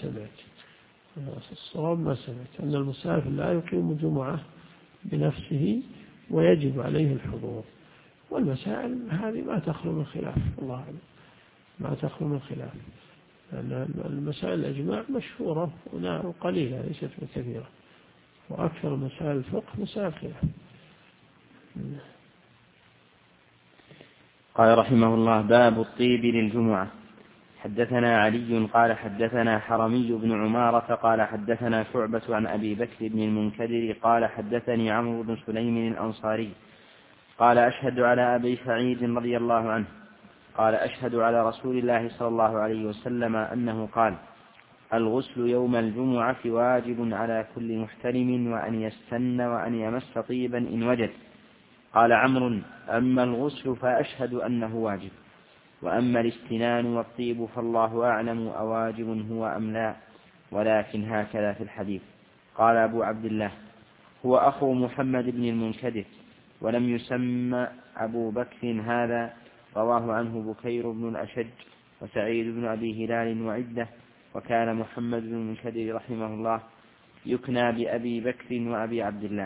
سمعت أن المسافر لا يقيم جمعة بنفسه ويجب عليه الحضور. والمسائل هذه ما تخلو من خلاف، الله أعلم، ما تخلو من خلاف. المسائل الإجماع مشهورة وقليلة ليست بكثيرة، وأكثر مسائل الفقه مسائل خلاف. قال رحمه الله: باب الطيب للجمعة. حدثنا علي قال حدثنا حرمي بن عمارة قال حدثنا شعبة عن أبي بكر بن المنكدر قال حدثني عمرو بن سليم الأنصاري قال أشهد على أبي سعيد رضي الله عنه قال أشهد على رسول الله صلى الله عليه وسلم أنه قال: الغسل يوم الجمعة واجب على كل محتلم وأن يستن وأن يمس طيبا إن وجد. قال عمرو: أما الغسل فأشهد أنه واجب، وأما الاستنان والطيب فالله أعلم أواجب هو أم لا، ولكن هكذا في الحديث. قال أبو عبد الله: هو أخو محمد بن المنكدر، ولم يسمى أبو بكر هذا. رواه عنه بكير بن الأشج وسعيد بن أبي هلال وعدة. وكان محمد بن المنكدر رحمه الله يكنى بأبي بكر وأبي عبد الله.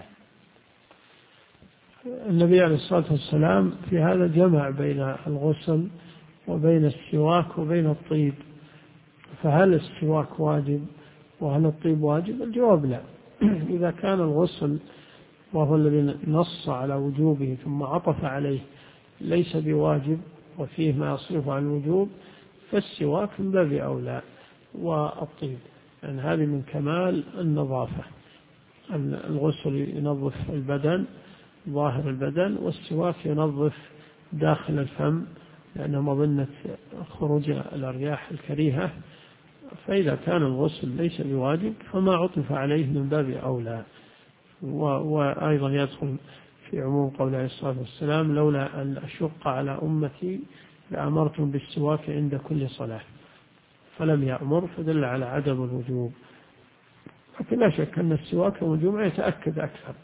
النبي عليه الصلاة والسلام في هذا جمع بين الغسل وبين السواك وبين الطيب. فهل السواك واجب وهل الطيب واجب؟ الجواب لا. إذا كان الغسل وهو الذي نص على وجوبه ثم عطف عليه ليس بواجب وفيه ما يصرف عن الوجوب، فالسواك من باب أولى، والطيب يعني هذه من كمال النظافة. الغسل ينظف البدن ظاهر البدن، والسواك ينظف داخل الفم لأنه مظنة خروج الأرياح الكريهة. فإذا كان الغسل ليس بواجب فما عطف عليه من باب أولى. وأيضا يدخل في عموم قول عليه الصلاة والسلام: لولا أن أشق على أمتي لأمرتم بالسواك عند كل صلاة، فلم يأمر، فدل على عدم الوجوب. لكن لا شك أن السواك يوم الجمعة يتأكد أكثر،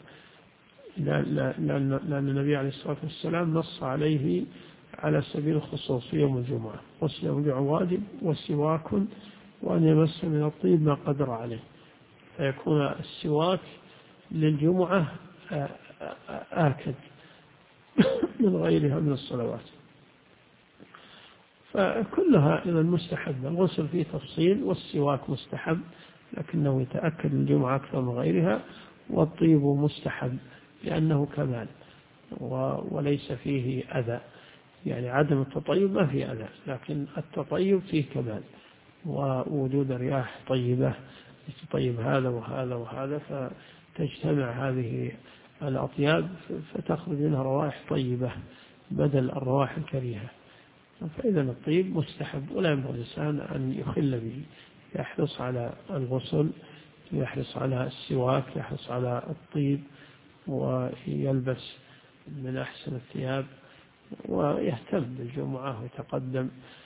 لأن النبي عليه الصلاة والسلام نص عليه على سبيل الخصوص في يوم الجمعة: غسل يوم الجمعة واجب والسواك وأن يمس من الطيب ما قدر عليه، فيكون السواك للجمعة آكد من غيرها من الصلوات. فكلها إذا مستحب. الغسل فيه تفصيل، والسواك مستحب لكنه يتأكد الجمعة أكثر من غيرها، والطيب مستحب لأنه كمال وليس فيه أذى. يعني عدم التطيب ما فيه أذى، لكن التطيب فيه كمال، ووجود رياح طيبة تطيب هذا وهذا وهذا، فتجتمع هذه الأطياب فتخرج منها روائح طيبة بدل الروائح الكريهة. فإذا الطيب مستحب، ولا ينبغي الإنسان أن يخل به، يحرص على الغسل، يحرص على السواك، يحرص على الطيب، ويلبس من أحسن الثياب، ويهتم بالجمعة ويتقدم.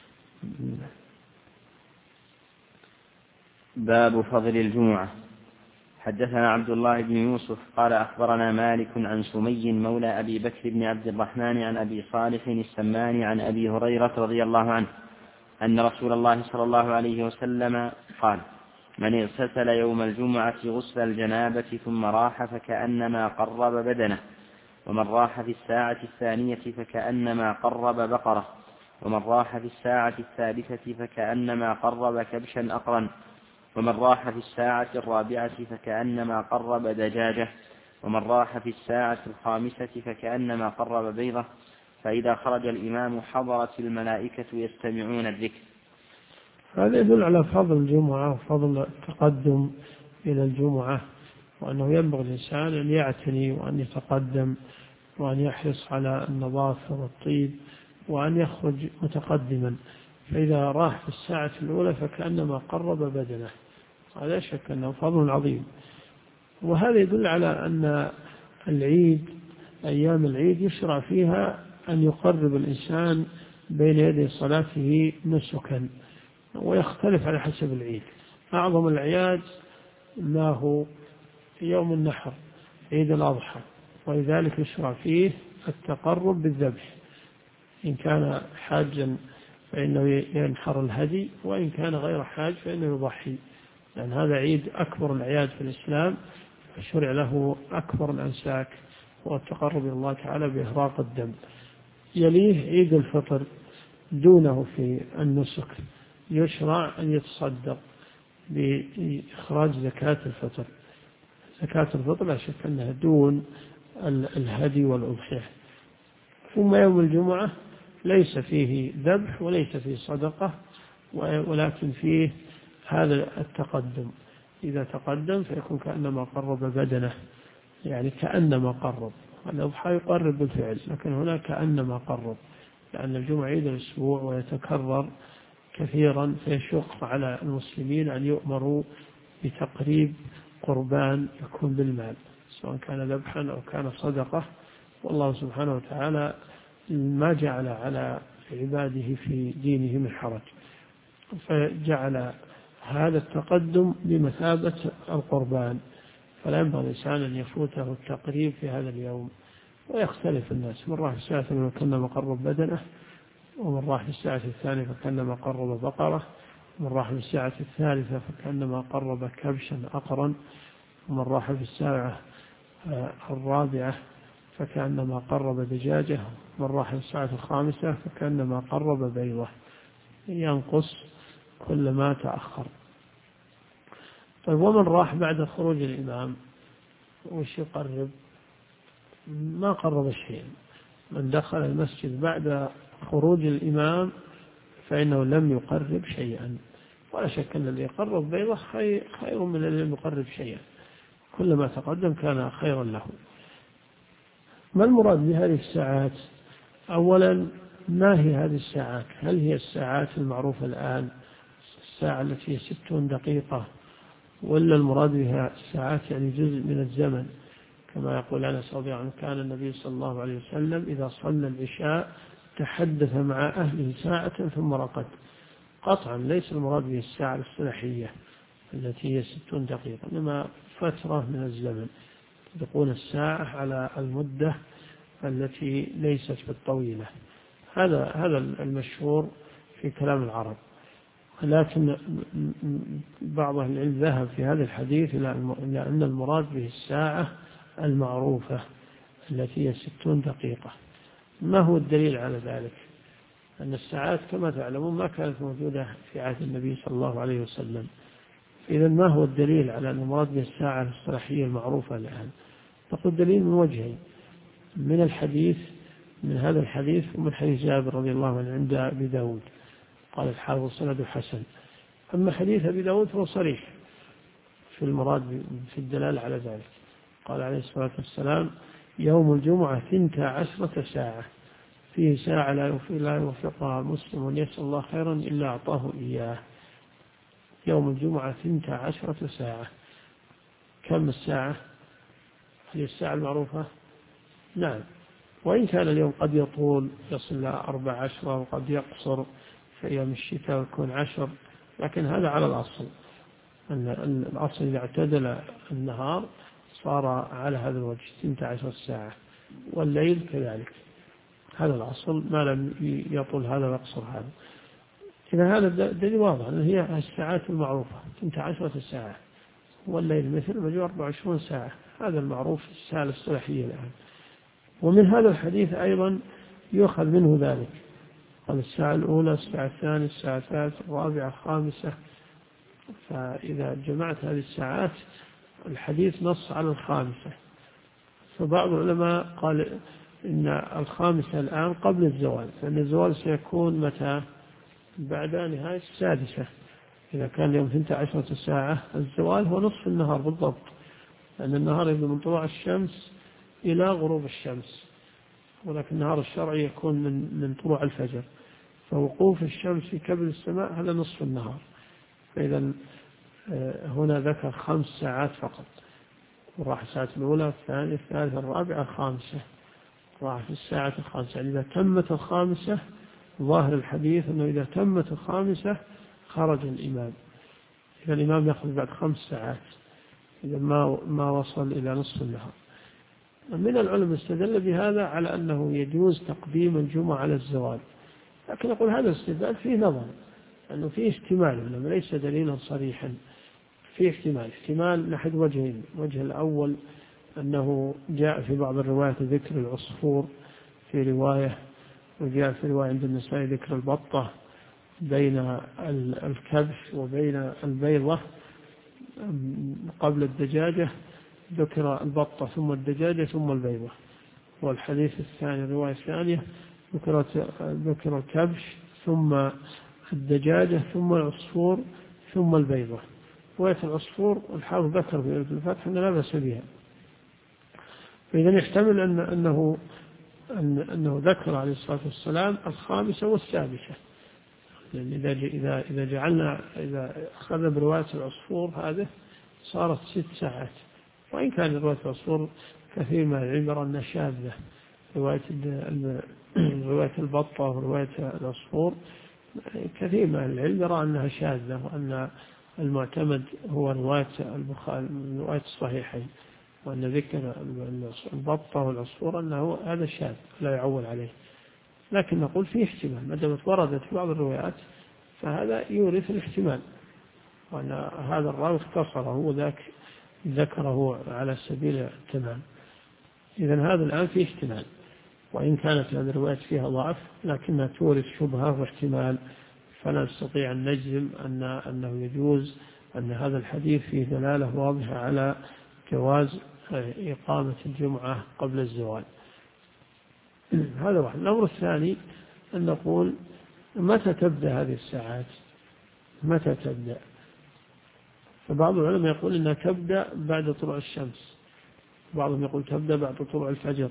باب فضل الجمعة. حدثنا عبد الله بن يوسف قال أخبرنا مالك عن سمي مولى أبي بكر بن عبد الرحمن عن أبي صالح السمان عن أبي هريرة رضي الله عنه أن رسول الله صلى الله عليه وسلم قال: من اغتسل يوم الجمعة غسل الجنابة ثم راح فكأنما قرب بدنه، ومن راح في الساعة الثانية فكأنما قرب بقرة، ومن راح في الساعة الثالثة فكأنما قرب كبشا أقرا، ومن راح في الساعة الرابعة فكأنما قرب دجاجة، ومن راح في الساعة الخامسة فكأنما قرب بيضة. فإذا خرج الإمام حضرت الملائكة يستمعون الذكر. هذا يدل على فضل الجمعة وفضل التقدم إلى الجمعة، وأنه ينبغي الإنسان أن يعتني وأن يتقدم وأن يحرص على النظافة والطيب وأن يخرج متقدما. فإذا راح في الساعة الأولى فكأنما قرب بدنه، لا شك أنه فضل عظيم. وهذا يدل على أن العيد، أيام العيد يشرع فيها أن يقرب الإنسان بين يدي صلاته نسكا، ويختلف على حسب العيد. أعظم الأعياد ما هو يوم النحر، عيد الأضحى، ولذلك يشرع فيه التقرب بالذبح. إن كان حاجا فإنه ينحر الهدي، وإن كان غير حاج فإنه يضحي، لأن هذا عيد أكبر الأعياد في الإسلام، فشرع له أكبر الأنساك والتقرب إلى الله تعالى بإهراق الدم. يليه عيد الفطر دونه في النسك، يشرع أن يتصدق بإخراج زكاة الفطر. زكاة الفطر لا شك أنها دون الهدي والأضحية. ثم يوم الجمعة ليس فيه ذبح وليس فيه صدقة، ولكن فيه هذا التقدم. إذا تقدم فيكون كأنما قرب بدنه، يعني كأنما قرب. الأضحى يقرب بالفعل، لكن هنا كأنما قرب، لأن الجمعة عيد الأسبوع ويتكرر كثيرا، فيشق على المسلمين أن يؤمروا بتقريب قربان يكون بالمال، سواء كان ذبحا أو كان صدقة. والله سبحانه وتعالى ما جعل على عباده في دينه من حرج، فجعل هذا التقدم بمثابة القربان، فلا ينبغي الإنسان أن يفوته التقريب في هذا اليوم. ويختلف الناس، من راح الساعة فكأنما قرب بدنه، ومن راح في الساعة الثانية فكأنما قرب بقرة، ومن راح في الساعة الثالثة فكأنما قرب كبشا أقرا، ومن راح في الساعة الرابعة فكأنما قرب دجاجة، ومن راح في الساعة الخامسة فكأنما قرب بيضة، ينقص كل ما تأخر. طيب ومن راح بعد خروج الإمام وش يقرب؟ ما قرب شيئا. من دخل المسجد بعد خروج الإمام فإنه لم يقرب شيئا، ولا شك أن الذي يقرب بيضة خير من الذي لم يقرب شيئا، كل ما تقدم كان خيرا له. ما المراد بهذه الساعات؟ أولا، ما هي هذه الساعات؟ هل هي الساعات المعروفة الآن، الساعة التي هي 60 دقيقة، ولا المراد بها الساعات يعني جزء من الزمن، كما يقول أنس رضي الله عنه كان النبي صلى الله عليه وسلم إذا صلى العشاء تحدث مع أهله ساعة ثم رقد. قطعا ليس المراد به الساعة الاصطلاحية التي هي 60 دقيقة، إنما فترة من الزمن، يطلقون الساعة على المدة التي ليست بالطويلة. هذا المشهور في كلام العرب، لكن بعض أهل العلم ذهب في هذا الحديث إلى أن المراد به الساعة المعروفة التي هي 60 دقيقة. ما هو الدليل على ذلك؟ أن الساعات كما تعلمون ما كانت موجودة في عهد النبي صلى الله عليه وسلم. إذا ما هو الدليل على أن المراد به الساعة الاصطلاحية المعروفة الآن؟ نقول دليل من وجهين: من الحديث، من هذا الحديث، ومن حديث جابر رضي الله عنه عند أبي داود، قال الحافظ سند حسن. أما حديث أبي داود فهو صريح في المراد في الدلالة على ذلك. قال عليه الصلاة والسلام: يوم الجمعة 12 ساعة، فيه ساعة لا يوفقها مسلم يسأل الله خيرا إلا أعطاه إياه. يوم الجمعة 12 ساعة. كم الساعة؟ هي الساعة المعروفة؟ نعم، وإن كان اليوم قد يطول يصل إلى 14 وقد يقصر في أيام الشتاء ويكون 10، لكن هذا على الأصل، أن الأصل إذا اعتدل النهار صار على هذا الوجه 12 ساعة، والليل كذلك. هذا الأصل، ما لم يطول هذا ويقصر هذا. إذا هذا دليل واضح أن هي الساعات المعروفة 12 ساعة، والليل مثل ما 24 ساعة. هذا المعروف الساعة الاصطلاحية الآن. ومن هذا الحديث أيضا يؤخذ منه ذلك، قال الساعة الأولى، الساعة الثانية، الساعة الثالثة، الرابعة، الخامسة. فإذا جمعت هذه الساعات الحديث نص على الخامسة. فبعض العلماء قال إن الخامسة الآن قبل الزوال، فإن الزوال سيكون متى؟ بعد نهاية السادسة. إذا كان اليوم 12 ساعة، الزوال هو نصف النهار بالضبط، لأن النهار يبدأ من طلوع الشمس إلى غروب الشمس، ولكن النهار الشرعي يكون من طلوع الفجر. فوقوف الشمس في كبد السماء هذا نصف النهار. فإذا هنا ذكر 5 ساعات فقط، وراح الساعة الأولى، الثانية، الثالثة، الرابعة، الخامسة، راح في الساعة الخامسة. يعني إذا تمت الخامسة، ظاهر الحديث أنه إذا تمت الخامسة خرج الإمام. إذا الإمام يأخذ بعد 5 ساعات إذا ما وصل إلى نصف النهار. من العلماء استدل بهذا على أنه يجوز تقديم الجمعة على الزوال، لكن أقول هذا الاستدلال فيه نظر، أنه فيه احتمال، لما ليس دليلا صريحا، فيه احتمال نحد وجهين. الوجه الأول أنه جاء في بعض الروايات ذكر العصفور في رواية، وجاء في رواية عند النسائي ذكر البطة، بين الكبش وبين البيضة قبل الدجاجة ذكر البطة ثم الدجاجة ثم البيضة. والحديث الثاني الرواية الثانية ذكر الكبش ثم الدجاجة ثم العصفور ثم البيضة. رواية العصفور الحافظ ذكر في الفتح أن لا بأس بها. فإذا يحتمل أنه ذكر عليه الصلاة والسلام الخامسة والسادسة، يعني إذا أخذ برواية العصفور هذه صارت 6 ساعات، وإن كان رواية العصفور كثير من العلم يرى أنها شاذة. رواية البطة ورواية العصفور كثير من العلم يرى أنها شاذة، وأن المعتمد هو رواية البخاري رواية الصحيحين، وأن ذكر البطة والعصفور أنه هذا شاذ لا يعول عليه. لكن نقول فيه احتمال ما دامت وردت في بعض الروايات فهذا يورث الاحتمال، وأن هذا الراوي اختصره وذاك ذكره على سبيل التمام. إذن هذا الآن فيه احتمال، وإن كانت هذه الروايات فيها ضعف لكنها تورث شبهة واحتمال، فلا نستطيع أن نجزم أنه يجوز أن هذا الحديث فيه دلالة واضحة على جواز إقامة الجمعة قبل الزوال. هذا واحد. الأمر الثاني أن نقول متى تبدأ هذه الساعات؟ متى تبدأ؟ فبعض العلماء يقول إنها تبدأ بعد طلوع الشمس، بعضهم يقول تبدأ بعد طلوع الفجر.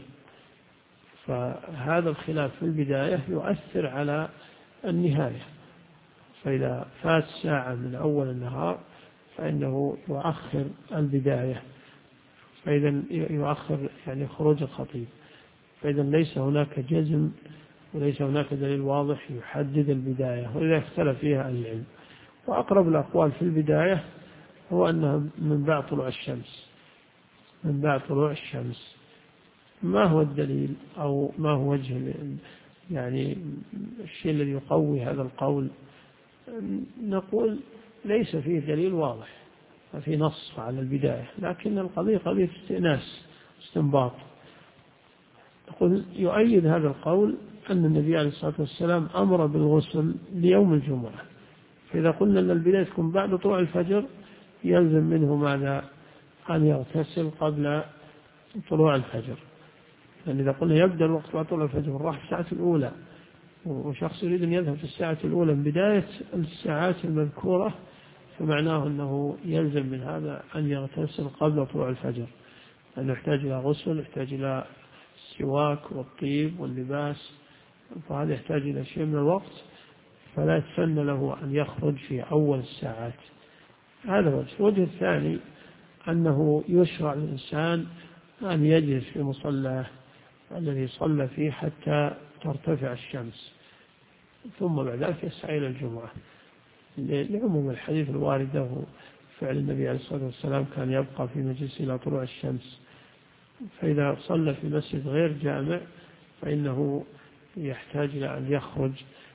فهذا الخلاف في البداية يؤثر على النهاية، فإذا فات ساعة من أول النهار فإنه يؤخر البداية، فإذا يؤخر يعني خروج الخطيب، فإذا ليس هناك جزم وليس هناك دليل واضح يحدد البداية، وإذا اختلف فيها أهل العلم. وأقرب الأقوال في البداية هو أنها من بعد طلوع الشمس، من بعد طلوع الشمس. ما هو الدليل أو ما هو وجه يعني الشيء الذي يقوي هذا القول؟ نقول ليس فيه دليل واضح، في نص على البداية، لكن القضية قضية استئناس استنباط. نقول يؤيد هذا القول أن النبي عليه الصلاة والسلام أمر بالغسل ليوم الجمعة، فإذا قلنا أن البداية تكون بعد طلوع الفجر يلزم منه ماذا؟ أن يغتسل قبل طلوع الفجر. لأن إذا قلنا يبدأ الوقت بعد طلوع الفجر راح في الساعة الأولى، وشخص يريد أن يذهب في الساعة الأولى من بداية الساعات المذكورة، فمعناه أنه يلزم من هذا أن يغتسل قبل طلوع الفجر، أنه يحتاج إلى غسل، يحتاج إلى السواك والطيب واللباس، فهذا يحتاج إلى شيء من الوقت، فلا يتسنى له أن يخرج في أول الساعات. هذا وجه. الوجه الثاني أنه يشرع للإنسان أن يجلس في مصلاه الذي صلى فيه حتى ترتفع الشمس، ثم بعد ذلك يسعى إلى الجمعة، لعموم الحديث الواردة فعل النبي عليه الصلاة والسلام كان يبقى في مجلس إلى طلوع الشمس. فإذا صلى في مسجد غير جامع فإنه يحتاج إلى أن يخرج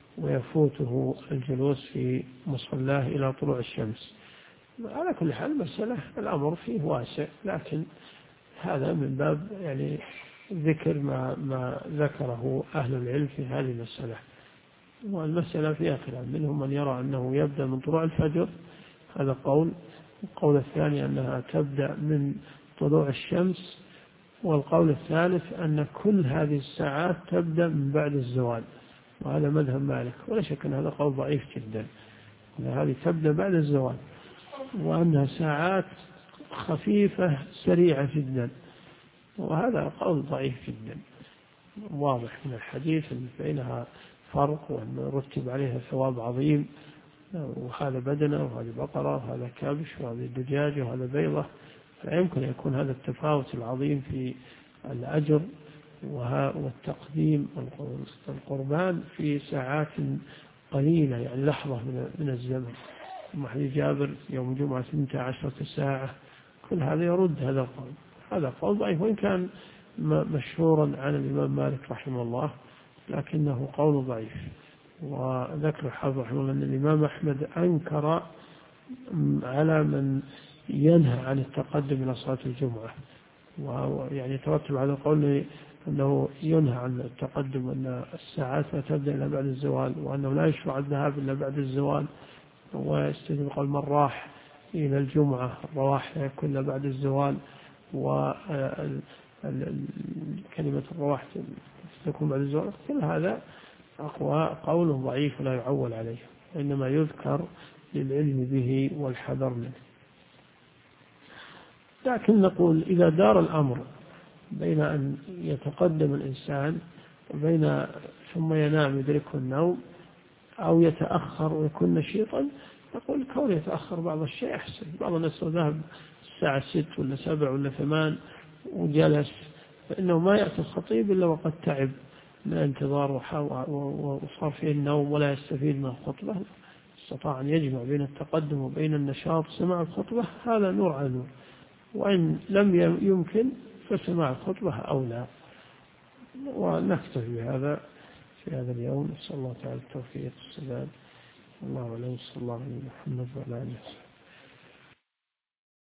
ويفوته الجلوس في مصلاه إلى طلوع الشمس. على كل حال مسألة الأمر فيه واسع، لكن هذا من باب يعني ذكر ما ذكره أهل العلم في هذه المسألة. والمسألة فيها خلاف، منهم من يرى أنه يبدأ من طلوع الفجر، هذا قول. القول الثاني أنها تبدأ من طلوع الشمس، والقول الثالث أن كل هذه الساعات تبدأ من بعد الزوال، وهذا مذهب مالك. ولا شك أن هذا قول ضعيف جدا، أن هذه تبدأ بعد الزوال، وأنها ساعات خفيفة سريعة جدا، وهذا قول ضعيف جدا. واضح من الحديث أن بينها فرق، وأن رتب عليها ثواب عظيم، وهذا بدنة وهذا بقرة وهذا كبش وهذا دجاجة وهذا بيضة، لا يمكن أن يكون هذا التفاوت العظيم في الأجر والتقديم القربان في ساعات قليلة، يعني لحظة من الزمن. حديث جابر يوم الجمعة 12 ساعة، كل هذا يرد هذا القول. هذا قول ضعيف، وإن كان مشهورا عن الإمام مالك رحمه الله، لكنه قول ضعيف. وذكر الحافظ رحمه الله أن الإمام أحمد أنكر على من ينهى عن التقدم إلى صلاة الجمعة، ويعني يترتب على القول أنه ينهى عن التقدم، أن الساعات لا تبدأ إلا بعد الزوال، وأنه لا يشرع الذهاب إلا بعد الزوال، ويستجيب قول من راح إلى الجمعة الرواح يكون إلا بعد الزوال، وكلمة الرواح تكون بعد الزوال. كل هذا أقوى قول ضعيف لا يعول عليه، وإنما يذكر للعلم به والحذر منه. لكن نقول إذا دار الأمر بين أن يتقدم الإنسان وبين ثم ينام يدركه النوم، أو يتأخر ويكون نشيطا، نقول كون يتأخر بعض الشيء أحسن. بعض الناس ذهب الساعة 6 ولا 7 ولا 8 وجلس، فإنه ما يأتي الخطيب إلا وقد تعب من الانتظار وصار فيه النوم ولا يستفيد من الخطبة. استطاع أن يجمع بين التقدم وبين النشاط سماع الخطبة، هذا نور على نور. وإن لم يمكن فسماع الخطبة أولى. ونكتفي بهذا في هذا اليوم. نسأل الله تعالى التوفيق والسداد. الله أعلم. صلى الله عليه وسلم. محمد وعلى آله وسلم.